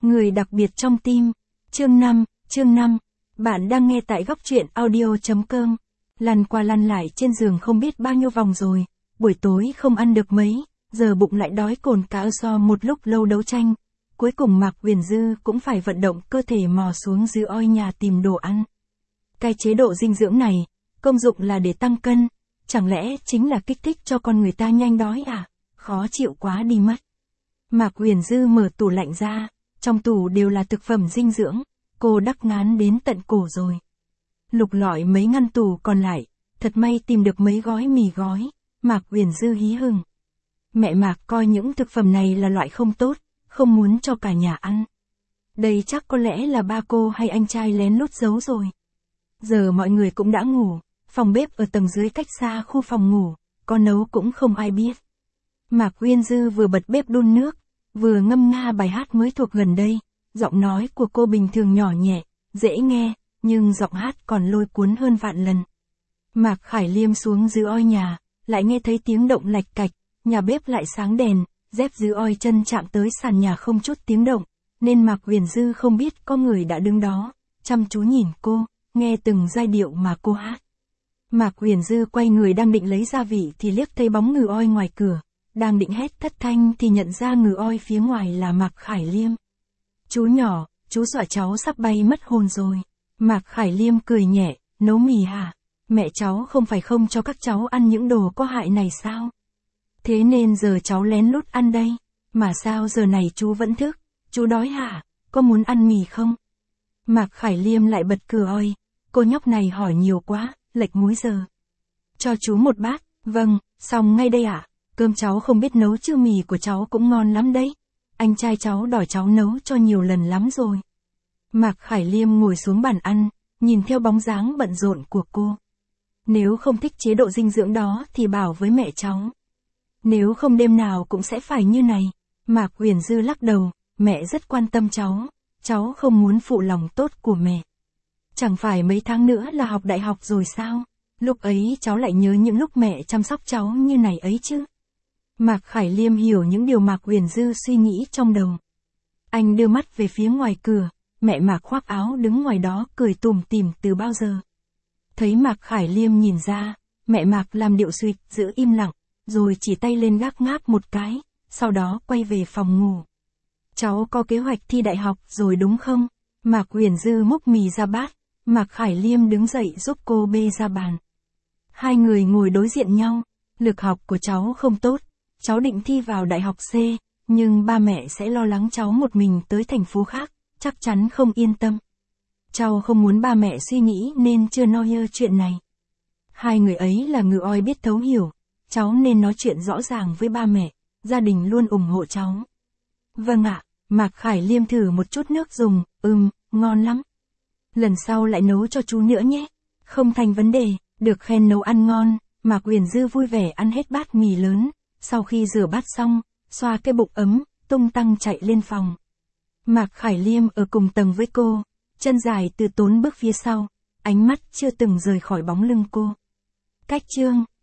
Người đặc biệt trong tim. Chương 5. Bạn đang nghe tại góc truyện audio.com. Lăn qua lăn lại trên giường không biết bao nhiêu vòng rồi, buổi tối không ăn được mấy, giờ bụng lại đói cồn cả so một lúc lâu đấu tranh. Cuối cùng Mạc Huyền Dư cũng phải vận động cơ thể mò xuống dưới oi nhà tìm đồ ăn. Cái chế độ dinh dưỡng này, công dụng là để tăng cân, chẳng lẽ chính là kích thích cho con người ta nhanh đói à? Khó chịu quá đi mất. Mạc Huyền Dư mở tủ lạnh ra, trong tủ đều là thực phẩm dinh dưỡng, cô đắc ngán đến tận cổ rồi. Lục lọi mấy ngăn tủ còn lại, thật may tìm được mấy gói mì gói, Mạc Huyền Dư hí hửng. Mẹ Mạc coi những thực phẩm này là loại không tốt, không muốn cho cả nhà ăn. Đây chắc có lẽ là ba cô hay anh trai lén lút giấu rồi. Giờ mọi người cũng đã ngủ, phòng bếp ở tầng dưới cách xa khu phòng ngủ, có nấu cũng không ai biết. Mạc Huyền Dư vừa bật bếp đun nước, vừa ngâm nga bài hát mới thuộc gần đây, giọng nói của cô bình thường nhỏ nhẹ, dễ nghe, nhưng giọng hát còn lôi cuốn hơn vạn lần. Mạc Khải Liêm xuống dưới oi nhà, lại nghe thấy tiếng động lạch cạch, nhà bếp lại sáng đèn, dép dưới oi chân chạm tới sàn nhà không chút tiếng động, nên Mạc Huyền Dư không biết có người đã đứng đó, chăm chú nhìn cô, nghe từng giai điệu mà cô hát. Mạc Huyền Dư quay người đang định lấy gia vị thì liếc thấy bóng ngừ oi ngoài cửa, đang định hét thất thanh thì nhận ra ngừ oi phía ngoài là Mạc Khải Liêm. Chú nhỏ, chú dọa cháu sắp bay mất hồn rồi. Mạc Khải Liêm cười nhẹ, nấu mì hả? Mẹ cháu không phải không cho các cháu ăn những đồ có hại này sao? Thế nên giờ cháu lén lút ăn đây. Mà sao giờ này chú vẫn thức? Chú đói hả? Có muốn ăn mì không? Mạc Khải Liêm lại bật cười oi. Cô nhóc này hỏi nhiều quá, lệch múi giờ. Cho chú một bát. Vâng, xong ngay đây ạ. Cơm cháu không biết nấu chứ mì của cháu cũng ngon lắm đấy. Anh trai cháu đòi cháu nấu cho nhiều lần lắm rồi. Mạc Khải Liêm ngồi xuống bàn ăn, nhìn theo bóng dáng bận rộn của cô. Nếu không thích chế độ dinh dưỡng đó thì bảo với mẹ cháu. Nếu không đêm nào cũng sẽ phải như này. Mạc Huyền Dư lắc đầu, mẹ rất quan tâm cháu không muốn phụ lòng tốt của mẹ. Chẳng phải mấy tháng nữa là học đại học rồi sao? Lúc ấy cháu lại nhớ những lúc mẹ chăm sóc cháu như này ấy chứ. Mạc Khải Liêm hiểu những điều Mạc Huyền Dư suy nghĩ trong đầu. Anh đưa mắt về phía ngoài cửa, mẹ Mạc khoác áo đứng ngoài đó cười tủm tỉm từ bao giờ. Thấy Mạc Khải Liêm nhìn ra, mẹ Mạc làm điệu suỵt giữ im lặng, rồi chỉ tay lên gác ngáp một cái, sau đó quay về phòng ngủ. Cháu có kế hoạch thi đại học rồi đúng không? Mạc Huyền Dư múc mì ra bát, Mạc Khải Liêm đứng dậy giúp cô bê ra bàn. Hai người ngồi đối diện nhau, lực học của cháu không tốt. Cháu định thi vào đại học C, nhưng ba mẹ sẽ lo lắng cháu một mình tới thành phố khác, chắc chắn không yên tâm. Cháu không muốn ba mẹ suy nghĩ nên chưa nói chuyện này. Hai người ấy là ngừ oi biết thấu hiểu, cháu nên nói chuyện rõ ràng với ba mẹ, gia đình luôn ủng hộ cháu. Vâng ạ, Mạc Khải Liêm thử một chút nước dùng, ngon lắm. Lần sau lại nấu cho chú nữa nhé. Không thành vấn đề, được khen nấu ăn ngon, Mạc Huyền Dư vui vẻ ăn hết bát mì lớn. Sau khi rửa bát xong, xoa cái bụng ấm, tung tăng chạy lên phòng. Mạc Khải Liêm ở cùng tầng với cô, chân dài từ tốn bước phía sau, ánh mắt chưa từng rời khỏi bóng lưng cô. Cách chương